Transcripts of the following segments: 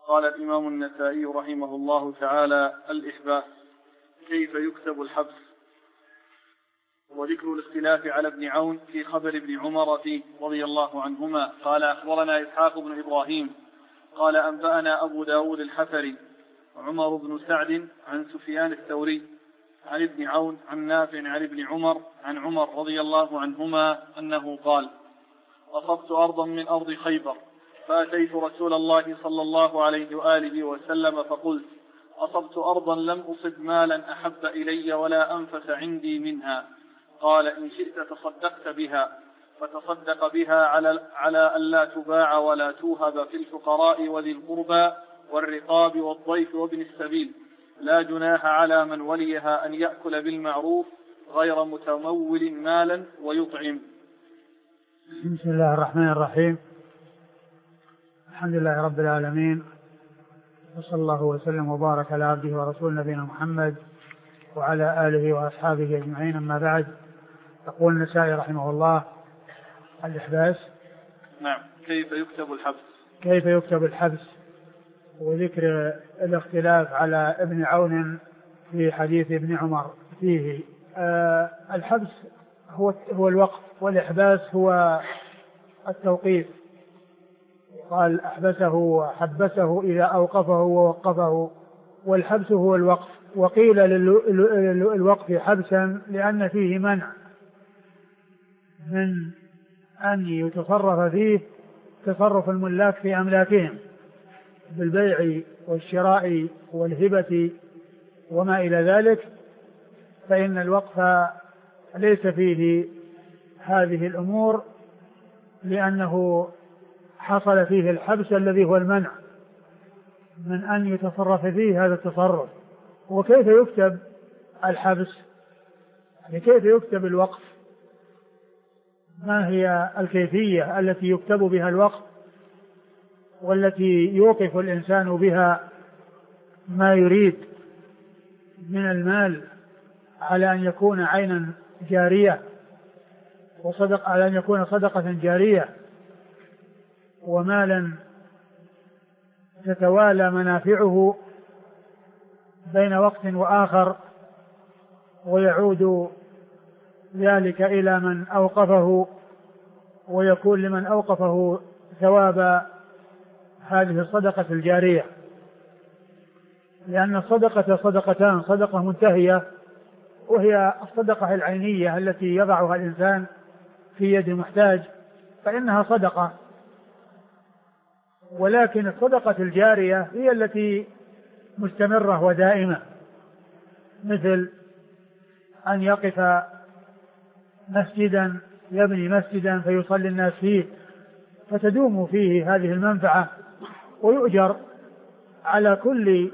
قال الإمام النسائي رحمه الله تعالى: الإحباس. كيف يكتب الحبس؟ وذكر الاختلاف على ابن عون في خبر ابن عمر فيه رضي الله عنهما. قال: أخبرنا إسحاق بن إبراهيم قال: أنبأنا أبو داود الحفري عمر بن سعد عن سفيان الثوري عن ابن عون عن نافع عن ابن عمر عن عمر رضي الله عنهما أنه قال: أصبت أرضا من أرض خيبر فأتيت رسول الله صلى الله عليه وآله وسلم فقلت: أصبت أرضا لم أصب مالا أحب إلي ولا أنفس عندي منها. قال: إن شئت تصدقت بها. فتصدق بها على ألا تباع ولا توهب في الفقراء وذي القربى والرقاب والضيف وابن السبيل، لا جناح على من وليها أن يأكل بالمعروف غير متمول مالا ويطعم. بسم الله الرحمن الرحيم. الحمد لله رب العالمين، وصلى الله وسلم وبارك على عبده ورسوله نبينا محمد وعلى آله وأصحابه أجمعين. أما بعد، يقول النسائي رحمه الله: الإحباس. نعم. كيف يكتب الحبس؟ كيف يكتب الحبس، وذكر الاختلاف على ابن عون في حديث ابن عمر فيه. الحبس هو الوقف، والإحباس هو التوقيف. قال: أحبسه وحبسه إذا أوقفه ووقفه، والحبس هو الوقف. وقيل للوقف حبسا لأن فيه منع من أن يتصرف فيه تصرف الملاك في أملاكهم بالبيع والشراء والهبة وما إلى ذلك، فإن الوقف ليس فيه هذه الأمور، لأنه حصل فيه الحبس الذي هو المنع من أن يتصرف فيه هذا التصرف. وكيف يكتب الحبس؟ كيف يكتب الوقف؟ ما هي الكيفية التي يكتب بها الوقف والتي يوقف الإنسان بها ما يريد من المال على أن يكون عينا جارية، على أن يكون صدقة جارية ومالا تتوالى منافعه بين وقت وآخر، ويعود ذلك إلى من أوقفه، ويكون لمن أوقفه ثواب هذه الصدقة الجارية. لأن الصدقة صدقتان: صدقة منتهية وهي الصدقة العينية التي يضعها الإنسان في يد محتاج فإنها صدقة، ولكن الصدقة الجارية هي التي مستمرة ودائمة، مثل أن يقف مسجدا، يبني مسجدا فيصلي الناس فيه فتدوم فيه هذه المنفعة، ويؤجر على كل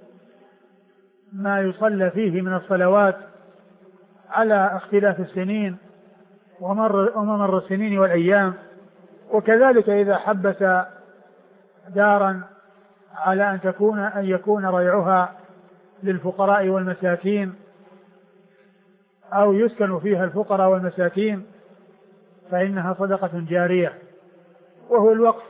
ما يصلى فيه من الصلوات على اختلاف السنين وممر السنين والأيام. وكذلك إذا حبس دارا على أن يكون ريعها للفقراء والمساكين أو يسكن فيها الفقراء والمساكين فإنها صدقة جارية. وهو الوقف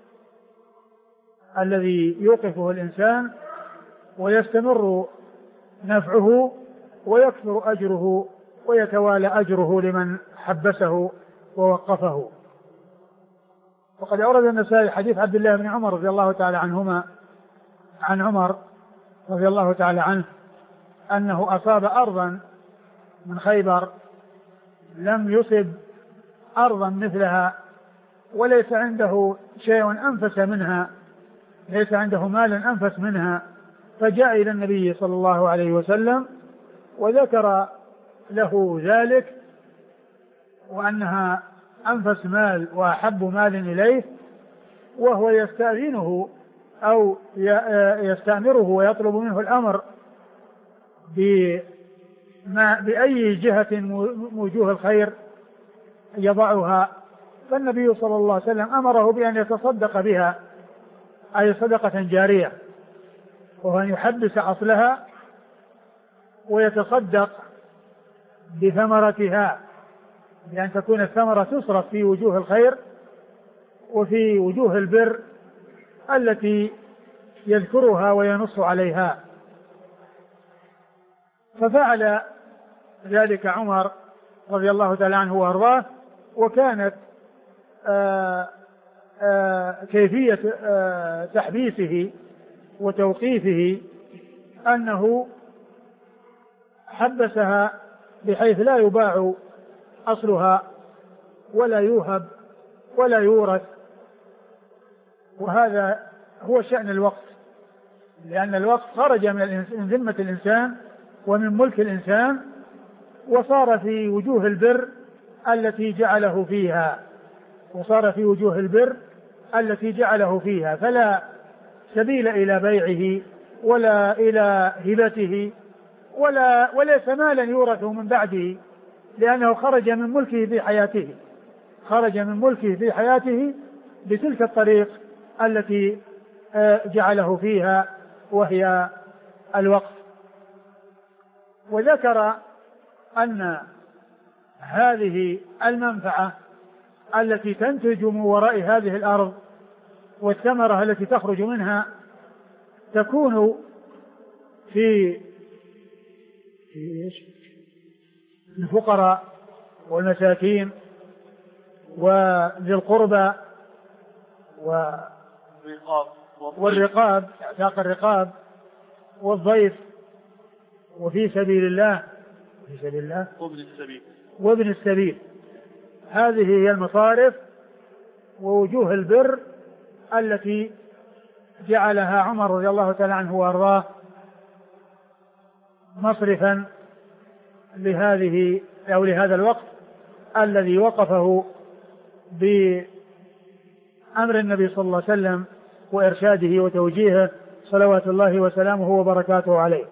الذي يوقفه الإنسان ويستمر نفعه ويكثر أجره ويتوالى أجره لمن حبسه ووقفه. وقد أورد النسائي حديث عبد الله بن عمر رضي الله تعالى عنهما عن عمر رضي الله تعالى عنه أنه أصاب أرضا من خيبر لم يصب أرضا مثلها وليس عنده شيء أنفس منها، ليس عنده مال أنفس منها، فجاء إلى النبي صلى الله عليه وسلم وذكر له ذلك وأنها أنفس مال وأحب مال إليه، وهو يستأذنه أو يستأمره ويطلب منه الأمر بأي جهة من وجوه الخير يضعها. فالنبي صلى الله عليه وسلم أمره بأن يتصدق بها، أي صدقة جارية، وهو أن يحبس أصلها ويتصدق بثمرتها، بأن تكون الثمرة تصرف في وجوه الخير وفي وجوه البر التي يذكرها وينص عليها. ففعل ذلك عمر رضي الله تعالى عنه وارضاه. وكانت كيفية تحبيسه وتوقيفه أنه حبسها بحيث لا يباع أصلها ولا يوهب ولا يورث. وهذا هو شأن الوقف، لأن الوقف خرج من ذمة الإنسان ومن ملك الإنسان وصار في وجوه البر التي جعله فيها، فلا سبيل إلى بيعه ولا إلى هبته وليس مالا يورث من بعده، لأنه خرج من ملكه في حياته بتلك الطريق التي جعله فيها وهي الوقف. وذكر أن هذه المنفعة التي تنتج من وراء هذه الأرض والثمرة التي تخرج منها تكون في الفقراء والمساكين وذي القربى والرقاب، اعتاق الرقاب، والضيف، وفي سبيل الله وابن السبيل. هذه هي المصارف ووجوه البر التي جعلها عمر رضي الله تعالى عنه وارضاه مصرفا لهذا الوقت الذي وقفه بأمر النبي صلى الله عليه وسلم وإرشاده وتوجيهه صلوات الله وسلامه وبركاته عليه.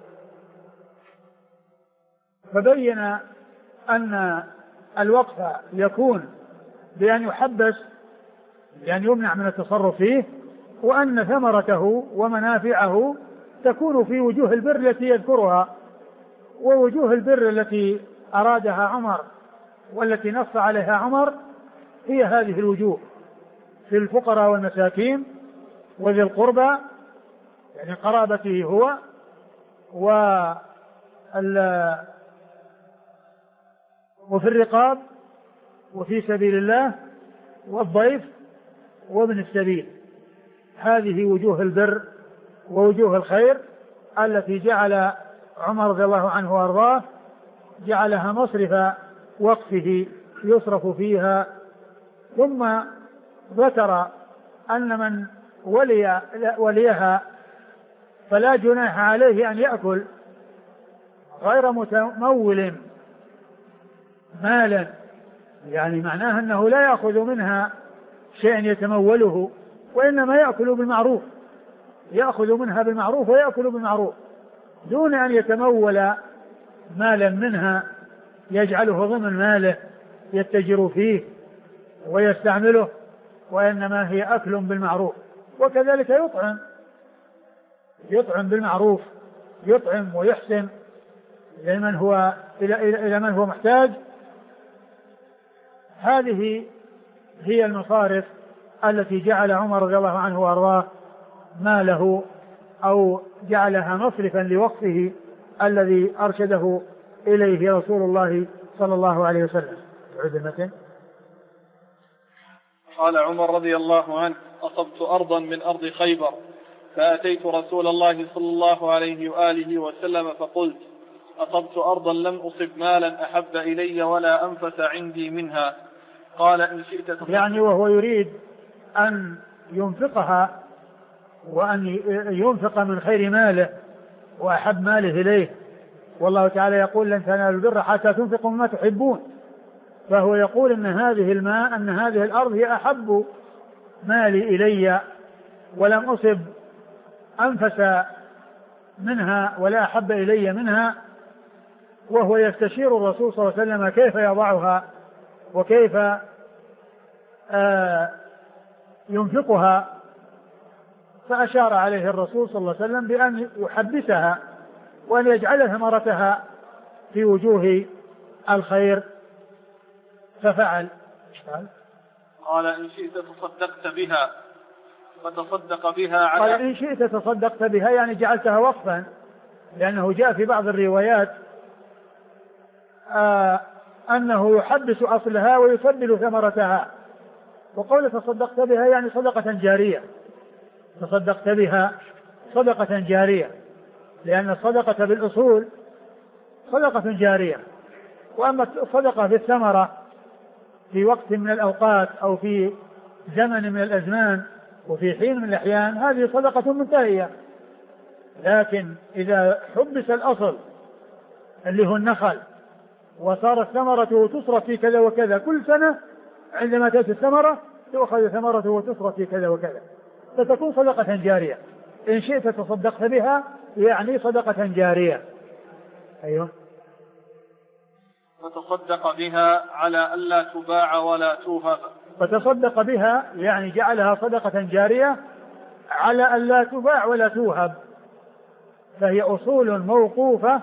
فبين أن الوقف يكون بأن يحبس، بأن يمنع من التصرف فيه، وأن ثمرته ومنافعه تكون في وجوه البر التي يذكرها. ووجوه البر التي أرادها عمر والتي نص عليها عمر هي هذه الوجوه في الفقراء والمساكين وذي القربى، يعني قرابته هو، وفي الرقاب، وفي سبيل الله، والضيف، وابن السبيل. هذه وجوه البر ووجوه الخير التي جعل عمر رضي الله عنه وارضاه جعلها مصرف وقفه يصرف فيها. ثم ذكر أن من وليها فلا جناح عليه أن يأكل غير متمول مالا، يعني معناه أنه لا يأخذ منها شيئا يتموله، وإنما يأكل بالمعروف، يأخذ منها بالمعروف ويأكل بالمعروف دون أن يتمول مالا منها يجعله ضمن ماله يتجر فيه ويستعمله، وإنما هي أكل بالمعروف. وكذلك يطعم بالمعروف، يطعم ويحسن إلى من هو محتاج. هذه هي المصارف التي جعل عمر رضي الله عنه وارضاه ماله، أو جعلها مصرفا لوقفه الذي أرشده إليه رسول الله صلى الله عليه وسلم. قال عمر رضي الله عنه: أصبت أرضا من أرض خيبر فأتيت رسول الله صلى الله عليه وآله وسلم فقلت: أصبت أرضا لم أصب مالا أحب إلي ولا أنفس عندي منها. قال: إن شئت يعني وهو يريد أن ينفقها وأن ينفق من خير ماله وأحب ماله إليه، والله تعالى يقول: لن تنالوا البر حتى تنفقوا مما تحبون. فهو يقول أن هذه الأرض هي أحب مالي إلي ولم أصب أنفس منها ولا أحب إلي منها، وهو يستشير الرسول صلى الله عليه وسلم كيف يضعها وكيف ينفقها. فأشار عليه الرسول صلى الله عليه وسلم بأن يحبسها وأن يجعل ثمرتها في وجوه الخير، ففعل. قال: إن شئت تصدقت بها. فتصدق بها على قال إن شئت تصدقت بها يعني جعلتها وقفا، لأنه جاء في بعض الروايات أنه يحبس أصلها ويسبل ثمرتها، وقول تصدقت بها يعني صدقة جارية، تصدقت بها صدقة جارية، لأن الصدقة بالأصول صدقة جارية، وأما الصدقة في الثمرة في وقت من الأوقات أو في زمن من الأزمان وفي حين من الأحيان هذه صدقة منتهية. لكن إذا حبس الأصل اللي هو النخل وصارت ثمرته تصرف في كذا وكذا، كل سنة عندما تأتي الثمرة تؤخذ ثمرته وتصرف في كذا وكذا، فتكون صدقة جارية. إن شئت تصدقت بها يعني صدقة جارية. أيوه. فتصدق بها على ألا تباع ولا توهب. فتصدق بها يعني جعلها صدقة جارية على ألا تباع ولا توهب، فهي أصول موقوفة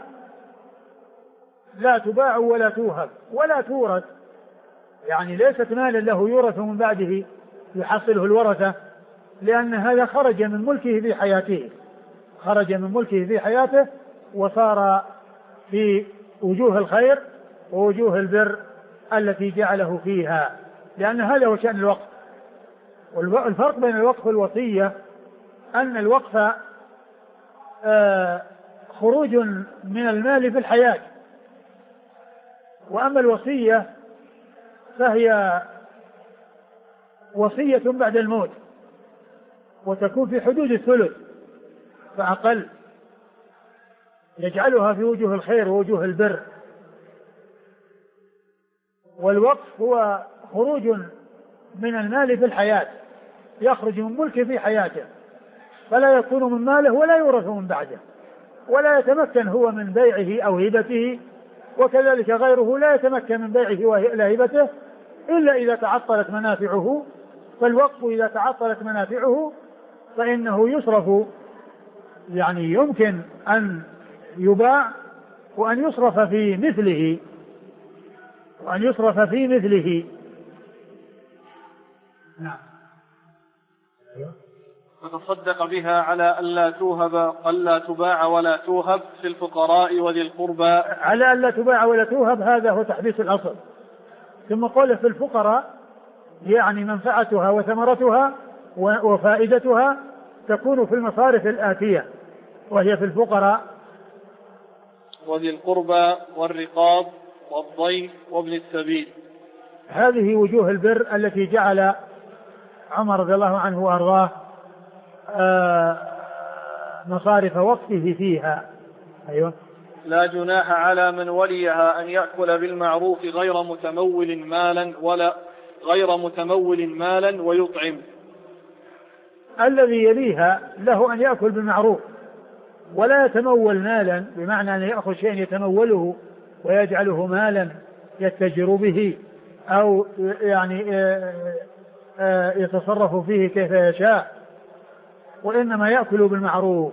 لا تباع ولا توهب ولا تورث، يعني ليست مالا له يورث من بعده يحصله الورثة، لأن هذا خرج من ملكه في حياته، خرج من ملكه في حياته وصار في وجوه الخير ووجوه البر التي جعله فيها، لأن هذا هو شأن الوقف. والفرق بين الوقف والوصية أن الوقف خروج من المال في الحياة، وأما الوصية فهي وصية بعد الموت، وتكون في حدود الثلث فأقل، يجعلها في وجوه الخير ووجوه البر. والوقف هو خروج من المال في الحياة، يخرج من ملكه في حياته فلا يكون من ماله ولا يورث من بعده، ولا يتمكن هو من بيعه أو هبته، وكذلك غيره لا يتمكن من بيعه ولا هبته إلا إذا تعطلت منافعه. فالوقف إذا تعطلت منافعه فإنه يصرف، يعني يمكن أن يباع وأن يصرف في مثله، وأن يصرف في مثله. نعم. فتصدق بها على ألا توهب، ألا تباع ولا توهب في الفقراء وذي القربى. على ألا تباع ولا توهب هذا هو تحديث الأصل. ثم قال في الفقراء يعني منفعتها وثمرتها وفائدتها تكون في المصارف الآتية، وهي في الفقراء وذي القربى والرقاب والضيف وابن السبيل. هذه وجوه البر التي جعل عمر رضي الله عنه وأرضاه مصارف وقفه فيها. أيوة. لا جناح على من وليها أن يأكل بالمعروف غير متمول مالا ويطعم. الذي يليها له أن يأكل بالمعروف ولا يتمول مالا، بمعنى أن يأخذ شيئا يتموله ويجعله مالا يتجر به أو يعني يتصرف فيه كيف يشاء، وإنما يأكل بالمعروف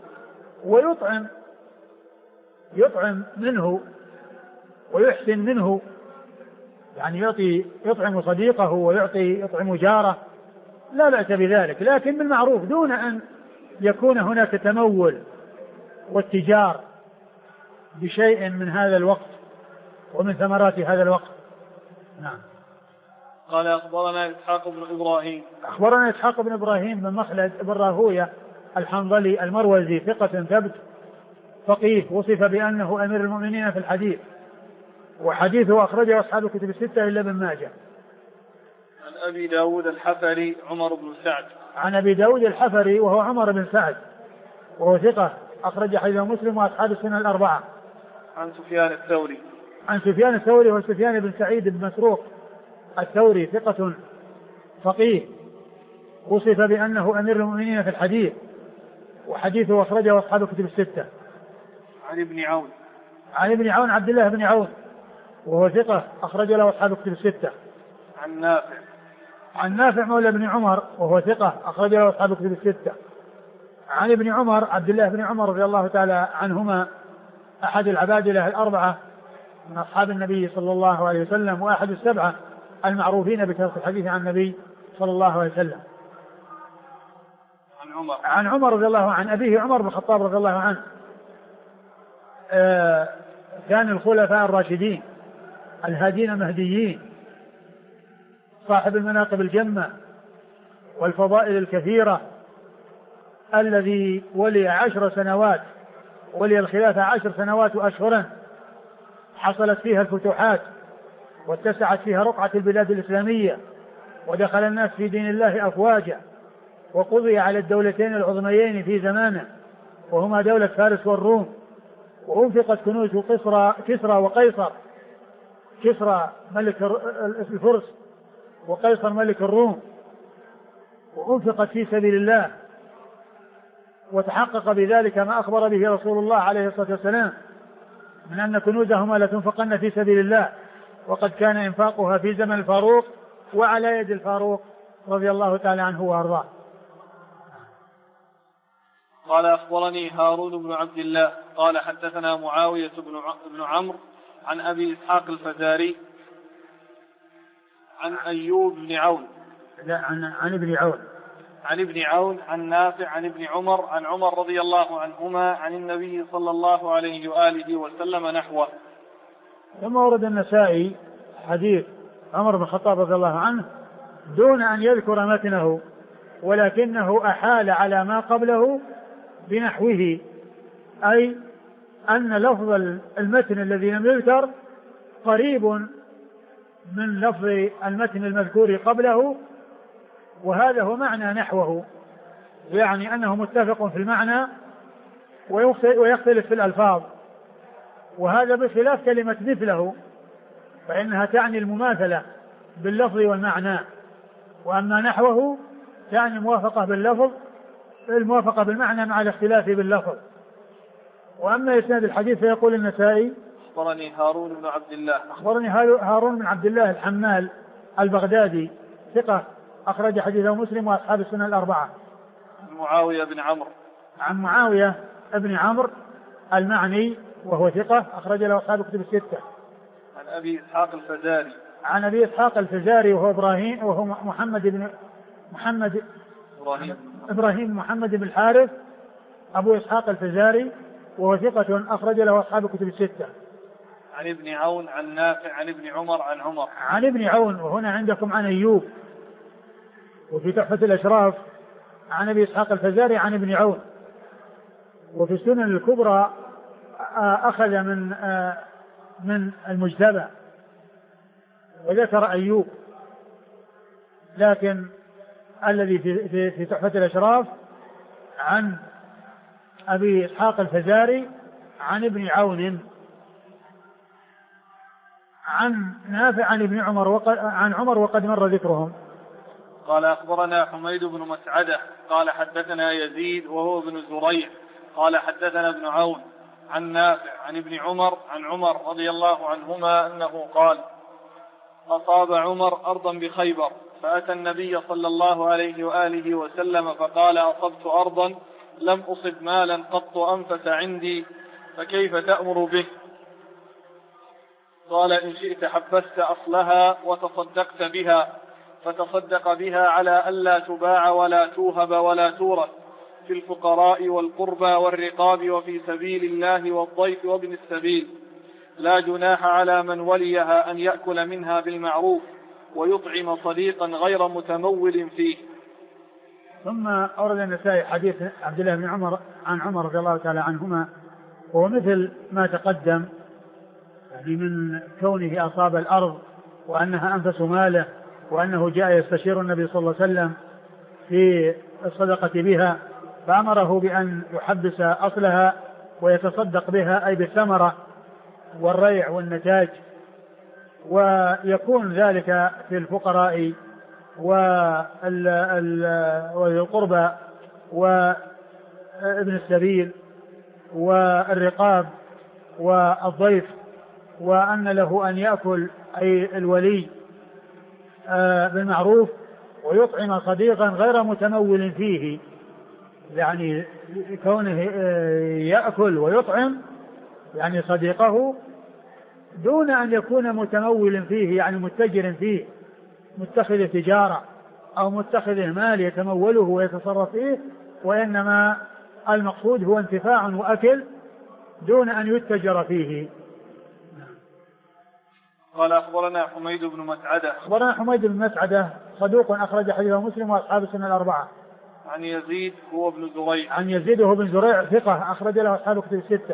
يطعم منه ويحسن منه، يعني يطعم صديقه يطعم جاره، لا بأس بذلك، لكن بالمعروف دون أن يكون هناك تمول والتجار بشيء من هذا الوقت ومن ثمرات هذا الوقت. نعم. قال أخبرنا إسحاق بن إبراهيم بن مخلد بن راهوية الحنظلي المروزي ثقة ثبت فقيه، وصف بأنه أمير المؤمنين في الحديث، وحديثه أخرجه أصحاب الكتب الستة إلا ابن ماجه. عن أبي داود الحفري عمر بن سعد. عن أبي داود الحفري وهو عمر بن سعد وهو ثقة أخرج حديثه مسلم وأصحاب السنة الأربعة. عن سفيان الثوري وهو سفيان بن سعيد بن مسروق الثوري ثقة فقيه، وصف بأنه أمير المؤمنين في الحديث، وحديثه أخرجه أصحاب الكتب الستة. عن ابن عون عبد الله بن عون وهو ثقة أخرج له أصحاب الكتب الستة. عن نافع مولى بن عمر وهو ثقة أخرج له أصحاب الكتب الستة. عن ابن عمر عبد الله بن عمر رضي الله تعالى عنهما أحد العبادلة الأربعة من أصحاب النبي صلى الله عليه وسلم، وأحد السبعة المعروفين بكثرة الحديث عن النبي صلى الله عليه وسلم. عن عمر رضي الله عنه، أبيه عمر بن الخطاب رضي الله عنه كان الخلفاء الراشدين الهادين المهديين، صاحب المناقب الجمة والفضائل الكثيرة، الذي ولي 10 سنوات، ولي الخلافة 10 سنوات وأشهرا حصلت فيها الفتوحات واتسعت فيها رقعة البلاد الإسلامية ودخل الناس في دين الله أفواجا، وقضي على الدولتين العظميين في زمانه وهما دولة فارس والروم، وأنفقت كنوز كسرى وقيصر، كسرى ملك الفرس وقيصر ملك الروم، وأنفقت في سبيل الله، وتحقق بذلك ما أخبر به رسول الله عليه الصلاة والسلام من أن كنوزهما لتنفقن في سبيل الله، وقد كان إنفاقها في زمن الفاروق وعلى يد الفاروق رضي الله تعالى عنه وأرضاه. قال أخبرني هارون بن عبد الله قال حدثنا معاوية بن عمرو عن أبي إسحاق الفزاري عن أيوب بن عون عن ابن عون عن نافع عن ابن عمر عن عمر رضي الله عنهما عن النبي صلى الله عليه وآله وسلم نحوه. ثم ورد النسائي حديث عمر بن الخطاب رضي الله عنه دون أن يذكر متنه، ولكنه أحال على ما قبله بنحوه، أي أن لفظ المتن الذي لم يذكر قريب من لفظ المتن المذكور قبله، وهذا هو معنى نحوه، يعني أنه متفق في المعنى ويختلف في الألفاظ، وهذا بخلاف كلمة مثله فإنها تعني المماثلة باللفظ والمعنى، وأما نحوه تعني موافقة باللفظ، الموافقة بالمعنى مع الاختلاف باللفظ. وأما إسناد الحديث فيقول النسائي أخبرني هارون بن عبد الله، أخبرني هارون بن عبد الله الحمال البغدادي ثقة أخرج حديثه مسلم وأصحاب السنة الأربعة. معاوية بن عمرو، عن معاوية بن عمرو المعني وهو ثقة أخرج له أصحاب الكتب الستة. عن أبي إسحاق الفزاري، عن أبي إسحاق الفزاري وهو إبراهيم محمد بن الحارث أبو إسحاق الفزاري وهو ثقة أخرج له أصحاب الكتب الستة. عن ابن عون عن نافع عن ابن عمر عن عمر. عن ابن عون، وهنا عندكم عن أيوب، وفي تحفة الأشراف عن أبي إسحاق الفزاري عن ابن عون، وفي السنن الكبرى أخذ من المجتبى وذكر أيوب، لكن الذي في تحفة الأشراف عن أبي إسحاق الفزاري عن ابن عون عن نافع عن ابن عمر عن عمر وقد مر ذكرهم. قال أخبرنا حميد بن مسعدة قال حدثنا يزيد وهو بن زريع قال حدثنا ابن عون عن نافع عن ابن عمر عن عمر رضي الله عنهما أنه قال أصاب عمر أرضا بخيبر فأتى النبي صلى الله عليه وآله وسلم فقال أصبت أرضا لم أصب مالا قط أنفس عندي فكيف تأمر به؟ قال إن شئت حبست أصلها وتصدقت بها، فتصدق بها على ألا تباع ولا توهب ولا تورث في الفقراء والقربى والرقاب وفي سبيل الله والضيف وابن السبيل، لا جناح على من وليها أن يأكل منها بالمعروف ويطعم صديقا غير متمول فيه. ثم أورد النسائي حديث عبد الله بن عمر عن عمر رضي الله تعالى عنهما، وهو مثل ما تقدم، يعني من كونه أصاب الأرض وأنها أنفس ماله، وأنه جاء يستشير النبي صلى الله عليه وسلم في الصدقة بها فأمره بأن يحبس أصلها ويتصدق بها، أي بالثمرة والريع والنتاج، ويكون ذلك في الفقراء والقربى وابن السبيل والرقاب والضيف، وأن له أن يأكل أي الولي بالمعروف ويطعم صديقا غير متمول فيه، يعني كونه يأكل ويطعم يعني صديقه دون أن يكون متمول فيه، يعني متجر فيه، متخذ تجارة أو متخذ مال يتموله ويتصرف فيه، وإنما المقصود هو انتفاع وأكل دون أن يتجر فيه. قال أخبرنا حميد بن مسعدة. أخبرنا حميد بن مسعدة صدوق أخرج حديثه مسلم وأصحاب السنة الأربعة. عن يزيد هو بن زريع. عن يزيد هو بن زريع ثقة أخرج له أصحاب الكتب الستة.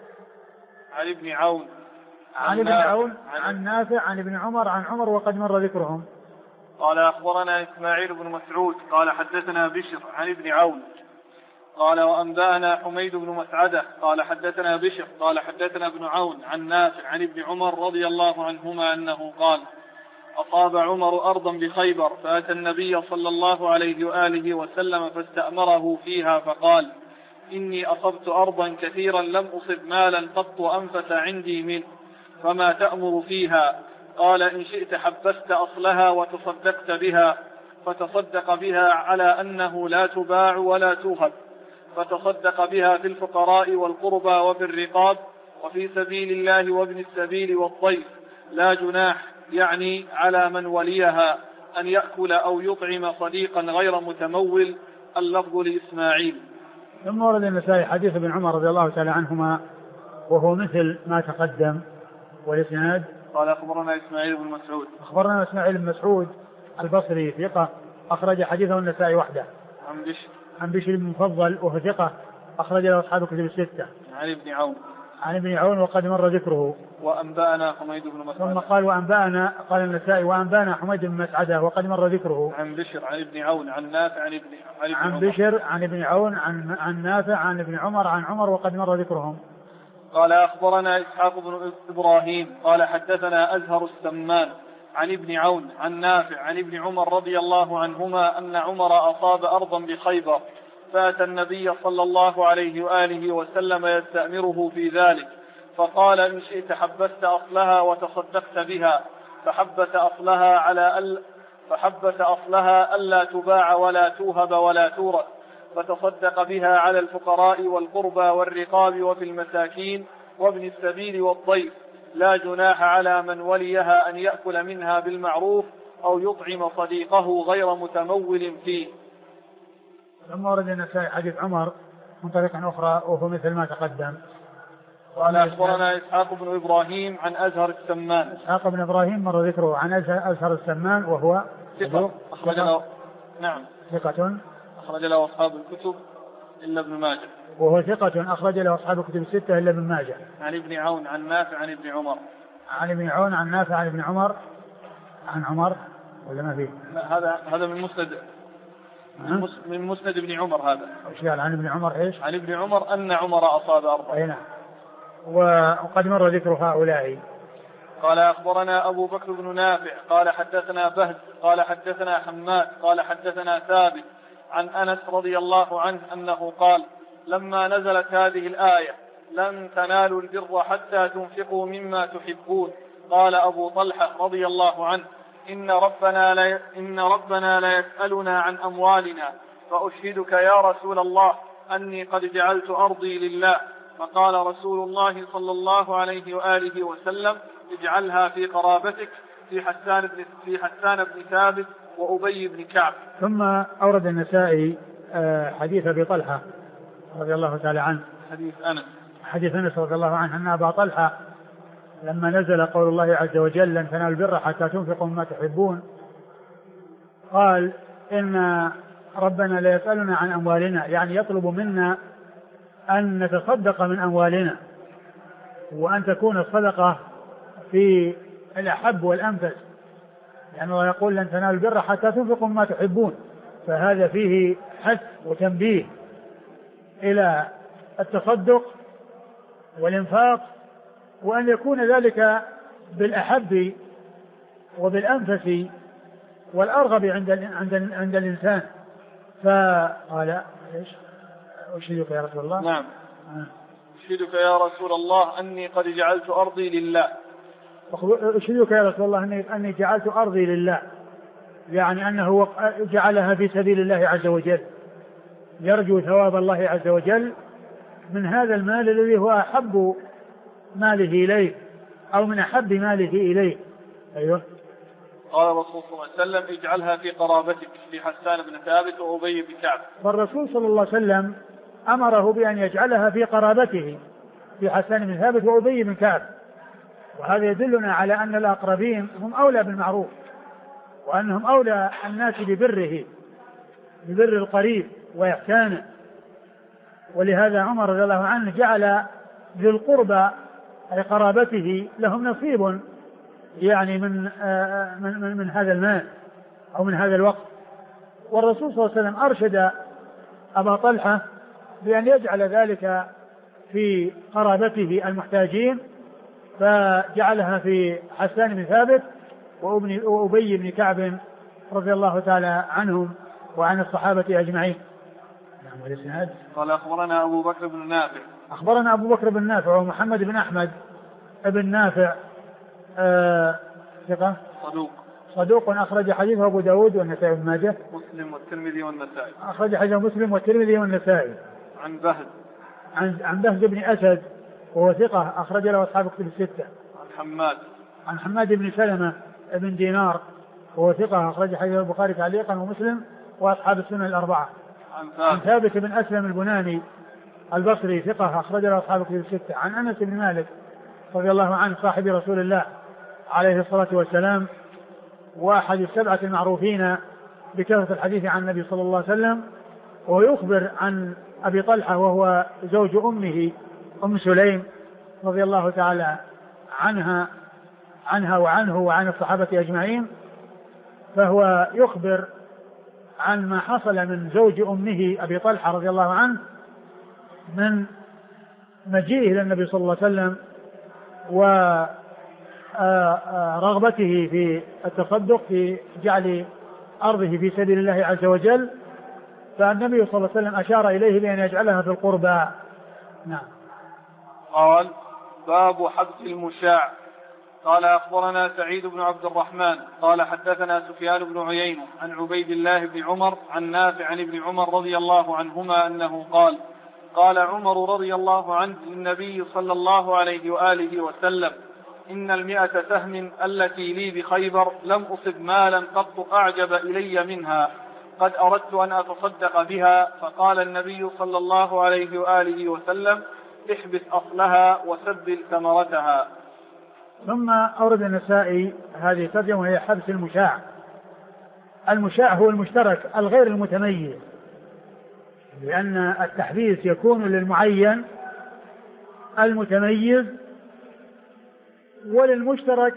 عن ابن عون. عن ابن عون عن نافع عن ابن عمر عن عمر وقد مر ذكرهم. قال أخبرنا إسماعيل بن مسعود قال حدثنا بشر عن ابن عون قال وأنبأنا حميد بن مسعدة قال حدثنا بشر قال حدثنا ابن عون عن نافع عن ابن عمر رضي الله عنهما أنه قال أصاب عمر أرضا بخيبر فأتى النبي صلى الله عليه وآله وسلم فاستأمره فيها فقال إني أصبت أرضا كثيرا لم أصب مالا قط أنفس عندي منه فما تأمر فيها؟ قال إن شئت حبست أصلها وتصدقت بها فتصدق بها على أنه لا تباع ولا توهب فتصدق بها في الفقراء والقربى وفي الرقاب وفي سبيل الله وابن السبيل والضيف لا جناح يعني على من وليها أن يأكل أو يطعم صديقا غير متمول. اللفظ لإسماعيل. ثم ورد النسائي حديث ابن عمر رضي الله تعالى عنهما وهو مثل ما تقدم والإسناد. قال أخبرنا إسماعيل بن مسعود. أخبرنا إسماعيل بن مسعود البصري ثقة أخرج حديثه النسائي وحده. عن بشر بن مفضل وهو ثقة أخرج له أصحاب الكتب الستة. عن ابن عون وقد مر ذكره. وأنبأنا حميد بن مسعدة. ثم قال وأنبأنا قال النسائي وأنبأنا حميد بن مسعدة وقد مر ذكره. عن بشر عن ابن عون عن نافع عن بشر عن ابن عون عن نافع عن ابن عمر عن عمر وقد مر ذكرهم. قال أخبرنا إسحاق بن إبراهيم قال حدثنا أزهر السمان عن ابن عون عن نافع عن ابن عمر رضي الله عنهما أن عمر أصاب أرضا بخيبر فأتى النبي صلى الله عليه وآله وسلم يستأمره في ذلك فقال إن شئت حبست أصلها وتصدقت بها فحبس أصلها ألا تباع ولا توهب ولا تورث فتصدق بها على الفقراء والقربى والرقاب وفي المساكين وابن السبيل والضيف لا جناح على من وليها أن يأكل منها بالمعروف أو يطعم صديقه غير متمول فيه. ثم ورد النسائي حديث عمر من طريق أخرى وهو مثل ما تقدم. قال أخبرنا إسحاق بن إبراهيم عن أزهر السمان. إسحاق بن إبراهيم مر ذكره عن أزهر السمان وهو ثقة أخرج له. نعم ثقة أخرج له أصحاب الكتب إلا ابن ماجه. وهو ثقة أخرج له أصحاب الكتب الستة إلا ابن ماجه. عن ابن عون عن نافع عن ابن عمر. عن ابن عون عن نافع عن ابن عمر عن عمر ولا ما فيه؟ هذا من مسند ابن عمر. هذا ايش قال عن ابن عمر ايش؟ عن ابن عمر أن عمر أصاب أرضا. أي نعم. وقد مر ذكر هؤلاء. قال أخبرنا أبو بكر بن نافع قال حدثنا بهز قال حدثنا حماد قال حدثنا ثابت عن أنس رضي الله عنه أنه قال لما نزلت هذه الآية لن تنالوا البر حتى تنفقوا مما تحبون قال أبو طلحة رضي الله عنه إن ربنا لا يسألنا عن أموالنا فأشهدك يا رسول الله أني قد جعلت أرضي لله فقال رسول الله صلى الله عليه وآله وسلم اجعلها في قرابتك في حسان بن ثابت وأبي بن كعب. ثم أورد النسائي حديث أبي طلحة رضي الله تعالى عنه حديث أنس رضي الله عنه أن أبا طلحة لما نزل قول الله عز وجل لن تنالوا البر حتى تنفقوا مما تحبون قال إن ربنا لا يسألنا عن أموالنا يعني يطلب منا أن نتصدق من أموالنا وأن تكون الصدقة في الأحب والأنفس يعني الله يقول لن تنالوا البر حتى تنفقوا مما تحبون فهذا فيه حث وتنبيه إلى التصدق والإنفاق وأن يكون ذلك بالأحب وبالأنفس والأرغب عند الإنسان. فقال إيش أشهدك يا رسول الله. نعم أشهدك يا رسول الله أني قد جعلت أرضي لله. أشهدك يا رسول الله أني جعلت أرضي لله يعني أنه جعلها في سبيل الله عز وجل يرجو ثواب الله عز وجل من هذا المال الذي هو أحب ماله إليه أو من أحب ماله إليه. أيوه. قال الرسول صلى الله عليه وسلم اجعلها في قرابتك في حسان بن ثابت وأبي بن كعب. فالرسول صلى الله عليه وسلم أمره بأن يجعلها في قرابته في حسان بن ثابت وأبي بن كعب، وهذا يدلنا على أن الأقربين هم أولى بالمعروف، وأنهم أولى الناس ببره، ببر القريب وإحسانه. ولهذا عمر رضي الله عنه جعل ذي القربى أي قرابته لهم نصيب يعني من هذا المال أو من هذا الوقت. والرسول صلى الله عليه وسلم أرشد أبا طلحة بأن يجعل ذلك في قرابته المحتاجين، فجعلها في حسان بن ثابت وأبي بن كعب رضي الله تعالى عنهم وعن الصحابة أجمعين. قال أخبرنا أبو بكر بن نافع. أخبرنا أبو بكر بن نافع ومحمد بن أحمد بن نافع ثقة صدوق أخرج حديثه أبو داود والنسائي بن ماجه. مسلم والترمذي والنسائي. أخرج حديثه مسلم والترمذي والنسائي. عن بهز. عن بهز بن أسد وهو ثقة أخرج له أصحاب كتب الستة. عن حماد بن سلمة بن دينار وهو ثقة أخرج حديثه البخاري تعليقا ومسلم وأصحاب السنن الأربعة. عن ثابت بن أسلم البناني البصري ثقة أخرج له أصحاب كتب الستة. عن أنس بن مالك رضي الله عنه صاحب رسول الله عليه الصلاة والسلام وأحد السبعة المعروفين بكثرة الحديث عن النبي صلى الله عليه وسلم، ويخبر عن أبي طلحة وهو زوج أمه أم سليم رضي الله تعالى عنها وعنه وعن الصحابة أجمعين. فهو يخبر عن ما حصل من زوج أمه أبي طلحة رضي الله عنه من مجيئه إلى النبي صلى الله عليه وسلم ورغبته في التصدق في جعل أرضه في سبيل الله عز وجل، فالنبي صلى الله عليه وسلم أشار إليه بأن يجعلها في القربى. نعم. قال باب حبس المشاع. قال أخبرنا سعيد بن عبد الرحمن قال حدثنا سفيان بن عيينة عن عبيد الله بن عمر عن نافع عن ابن عمر رضي الله عنهما أنه قال قال عمر رضي الله عنه للنبي صلى الله عليه وآله وسلم إن 100 سهم التي لي بخيبر لم أصب مالا قط أعجب إلي منها، قد أردت أن أتصدق بها، فقال النبي صلى الله عليه وآله وسلم احبس أصلها وسبل ثمرتها. ثم أورد النسائي هذه الترجمة وهي حبس المشاع. المشاع هو المشترك الغير المتميز، لأن التحبيس يكون للمعين المتميز وللمشترك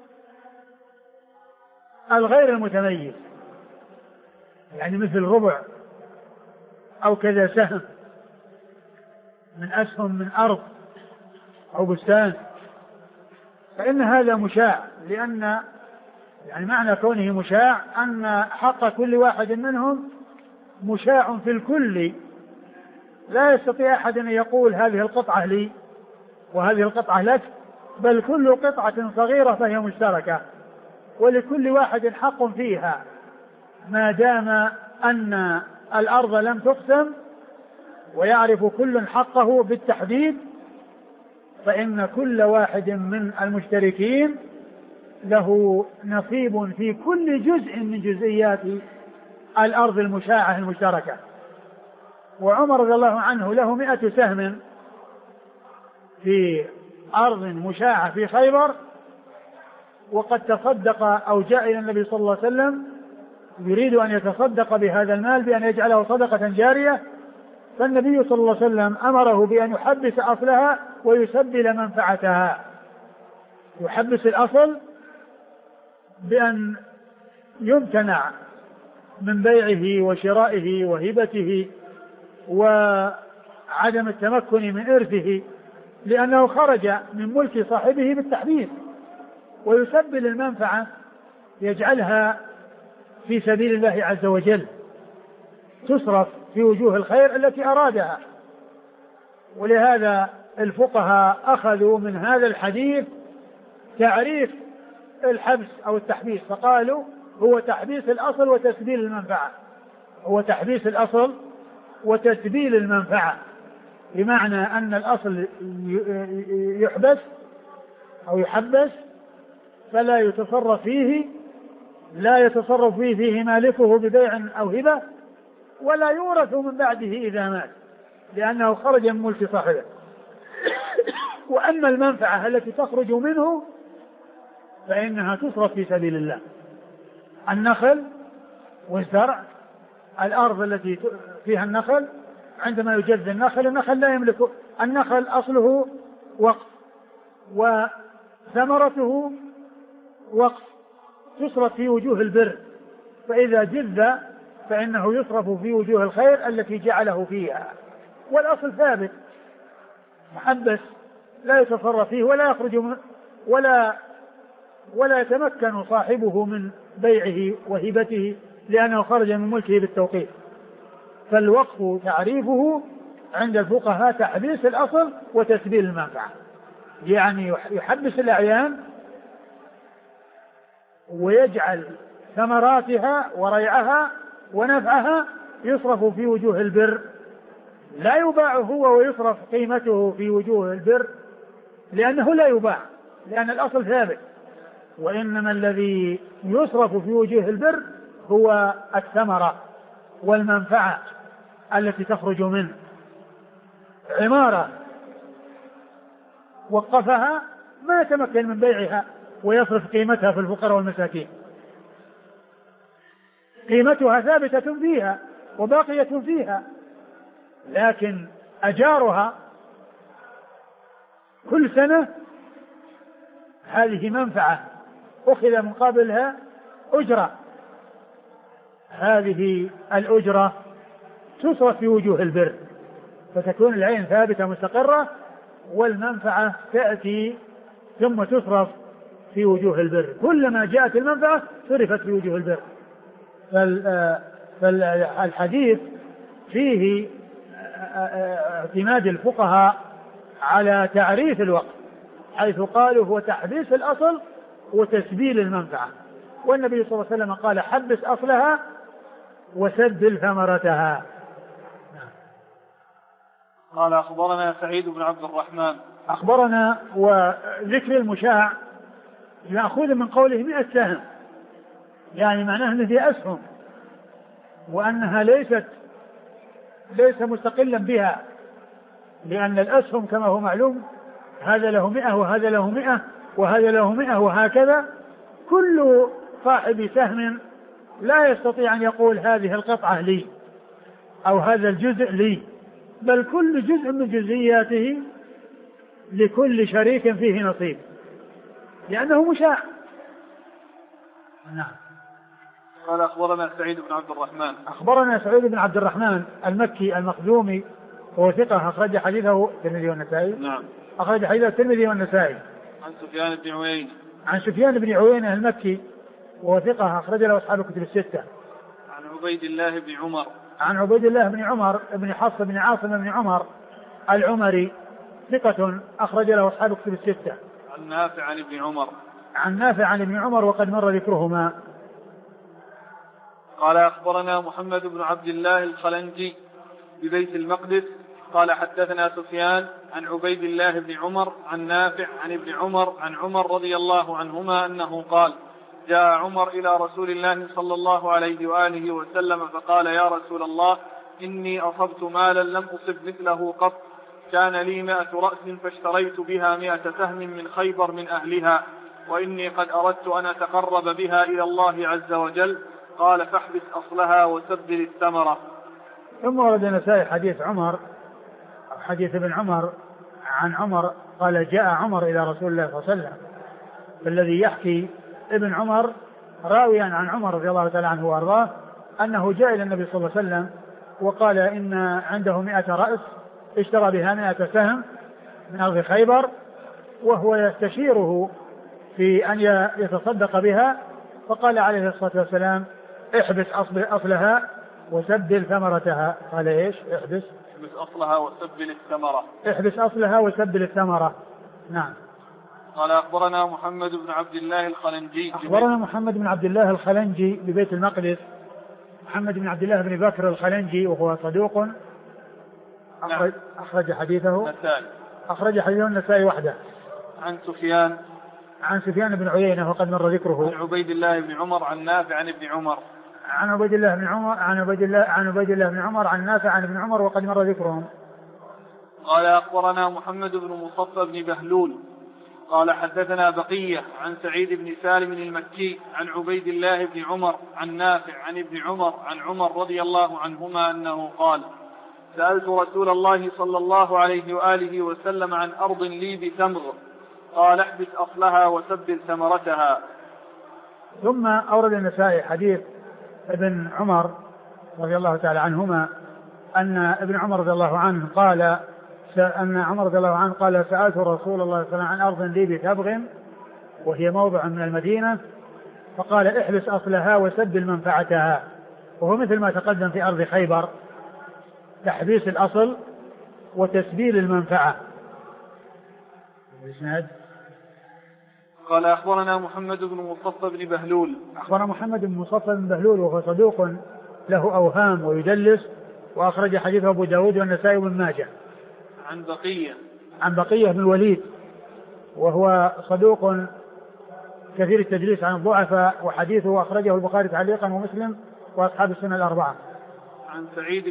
الغير المتميز، يعني مثل ربع أو كذا سهم من أسهم من أرض أو بستان، فإن هذا مشاع، لأن يعني معنى كونه مشاع أن حق كل واحد منهم مشاع في الكل، لا يستطيع أحد أن يقول هذه القطعة لي وهذه القطعة لك، بل كل قطعة صغيرة فهي مشتركة ولكل واحد حق فيها، ما دام أن الأرض لم تقسم ويعرف كل حقه بالتحديد، فإن كل واحد من المشتركين له نصيب في كل جزء من جزئيات الأرض المشاعة المشتركة. وعمر رضي الله عنه له 100 سهم في أرض مشاعة في خيبر، وقد تصدق أو جاء إلى النبي صلى الله عليه وسلم يريد أن يتصدق بهذا المال بأن يجعله صدقة جارية، فالنبي صلى الله عليه وسلم أمره بأن يحبس أصلها ويسبل منفعتها. يحبس الأصل بأن يمتنع من بيعه وشرائه وهبته وعدم التمكن من إرثه لأنه خرج من ملك صاحبه بالتحبيس، ويسبل المنفعة يجعلها في سبيل الله عز وجل تصرف في وجوه الخير التي أرادها. ولهذا الفقهاء أخذوا من هذا الحديث تعريف الحبس أو التحبيس، فقالوا هو تحبيس الأصل وتسبيل المنفعة، هو تحبيس الأصل وتسبيل المنفعة، بمعنى أن الأصل يحبس أو يحبس فلا يتصرف فيه لا يتصرف فيه مالكه ببيع أو هبة، ولا يورث من بعده إذا مات لأنه خرج من ملك صاحبه. وأما المنفعة التي تخرج منه فإنها تصرف في سبيل الله. النخل والزرع، الأرض التي فيها النخل عندما يجذ النخل لا يملك النخل، أصله وقف وثمرته وقف، تصرف في وجوه البر، فإذا جذ فإنه يصرف في وجوه الخير التي جعله فيها. والأصل ثابت محبس لا يتصرف فيه ولا يخرج ولا يتمكن صاحبه من بيعه وهبته لأنه خرج من ملكه بالتوقيف. فالوقف تعريفه عند الفقهاء تحبيس الأصل وتسبيل المنفعة، يعني يحبس الأعيان ويجعل ثمراتها وريعها ونفعها يصرف في وجوه البر، لا يباع هو ويصرف قيمته في وجوه البر لأنه لا يباع لأن الأصل ثابت، وإنما الذي يصرف في وجوه البر هو الثمرة والمنفعة التي تخرج منه. عمارة وقفها ما يتمكن من بيعها ويصرف قيمتها في الفقراء والمساكين، قيمتها ثابتة فيها وباقية فيها، لكن أجارها كل سنة هذه منفعة أخذ مقابلها أجرة، هذه الأجرة تصرف في وجوه البر فتكون العين ثابتة مستقرة، والمنفعة تأتي ثم تصرف في وجوه البر، كلما جاءت المنفعة صرفت في وجوه البر. فالحديث فيه اعتماد الفقهاء على تعريف الوقت حيث قالوا هو تحبيس الأصل وتسبيل المنفعة، والنبي صلى الله عليه وسلم قال حبس أصلها وسبل ثمرتها. قال أخبرنا سعيد بن عبد الرحمن. أخبرنا، وذكر المشاع يأخذ من قوله 100 سهم، يعني معناه أنه في أسهم وأنها ليس مستقلا بها، لأن الأسهم كما هو معلوم هذا له 100 وهذا له 100 وهذا له 100 وهكذا، كل صاحب سهم لا يستطيع أن يقول هذه القطعة لي أو هذا الجزء لي، بل كل جزء من جزئياته لكل شريك فيه نصيب لأنه مشاع. نعم. قال أخبرنا سعيد بن عبد الرحمن. أخبرنا سعيد بن عبد الرحمن المكي المخزومي وهو ثقة أخرج حديثه الترمذي والنسائي. نعم. أخرج حديثه الترمذي والنسائي. عن سفيان بن عيينة. عن سفيان بن عيينة المكي وهو ثقة أخرج له أصحاب الكتب الستة. عن عبيد الله بن عمر. عن عبيد الله بن عمر بن حفص بن عاصم بن عمر العمري ثقة أخرج له أصحاب الكتب الستة. عن نافع عن ابن عمر. عن نافع عن ابن عمر وقد مر ذكرهما. قال أخبرنا محمد بن عبد الله الخلنجي ببيت المقدس قال حدثنا سفيان عن عبيد الله بن عمر عن نافع عن ابن عمر عن عمر رضي الله عنهما أنه قال جاء عمر إلى رسول الله صلى الله عليه وآله وسلم فقال يا رسول الله إني أصبت مالا لم أصب مثله قط، كان لي 100 رأس فاشتريت بها 100 سهم من خيبر من أهلها، وإني قد أردت أن أتقرب بها إلى الله عز وجل، قال فاحبس أصلها وسبل الثمرة. ثم ورد النسائي حديث عمر حديث ابن عمر عن عمر قال جاء عمر إلى رسول الله صلى الله عليه وسلم، فالذي يحكي ابن عمر راويا عن عمر رضي الله تعالى عنه وارضاه أنه جاء إلى النبي صلى الله عليه وسلم وقال إن عنده 100 رأس اشترى بها 100 سهم من أرض خيبر، وهو يستشيره في أن يتصدق بها، فقال عليه الصلاة والسلام احبس أصلها وسبل ثمرتها. قال ايش؟ احبس أصلها وسبل الثمرة. احبس أصلها وسبل الثمرة. نعم. قال أخبرنا محمد بن عبد الله الخلنجي. أخبرنا محمد بن عبد الله الخلنجي ببيت المقدس، محمد بن عبد الله بن بكر الخلنجي وهو صدوق أخرج حديثه النسائي. أخرج حديثه النسائي وحده. عن سفيان عن سفيان بن عيينة وقد مر ذكره. عن عبيد الله بن عمر عن نافع عن ابن عمر. عن عبيد الله بن عمر عن نافع عن ابن عمر وقد مر ذكرهم. قال أخبرنا محمد بن مصطفى بن بهلول قال حدثنا بقية عن سعيد بن سالم المكي عن عبيد الله بن عمر عن نافع عن ابن عمر عن عمر رضي الله عنهما أنه قال سألت رسول الله صلى الله عليه وآله وسلم عن أرض لي بتمر قال احبس أصلها وسبل ثمرتها. ثم أورد النسائي حديث ابن عمر رضي الله تعالى عنهما أن ابن عمر رضي الله عنه قال سألت رسول الله صلى الله عليه وسلم عن أرض لي بتبغ وهي موضع من المدينة فقال احبس أصلها وسبل منفعتها، وهو مثل ما تقدم في أرض خيبر، تحبيس الأصل وتسبيل المنفعة. قال أخبرنا محمد بن مصطفى بن بهلول. أخبرنا محمد بن مصطفى بن بهلول وهو صدوق له أوهام ويدلس، وأخرج حديثه أبو داود والنسائي وابن ماجه. عن بقية بن الوليد وهو صدوق كثير التدليس عن الضعفاء، وحديثه أخرجه البخاري تعليقا ومسلم وأصحاب السنة الأربعة. عن سعيد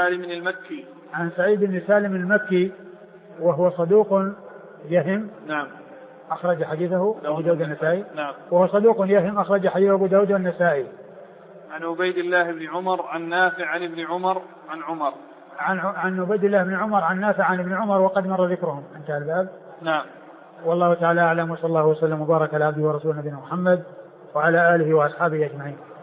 بن سالم المكي وهو صدوق يهم. نعم. أخرج حديثه أبو داود والنسائي. نعم. وهو صدوق يهم أخرج حديثه أبو داود والنسائي. عن عبيد الله بن عمر عن نافع عن ابن عمر عن عمر. عن عبيد الله بن عمر عن نافع عن ابن عمر وقد مر ذكرهم. انتهى الباب. نعم. والله تعالى أعلم، وصلى الله وسلم وبارك على عبده ورسوله نبينا محمد وعلى آله وأصحابه أجمعين.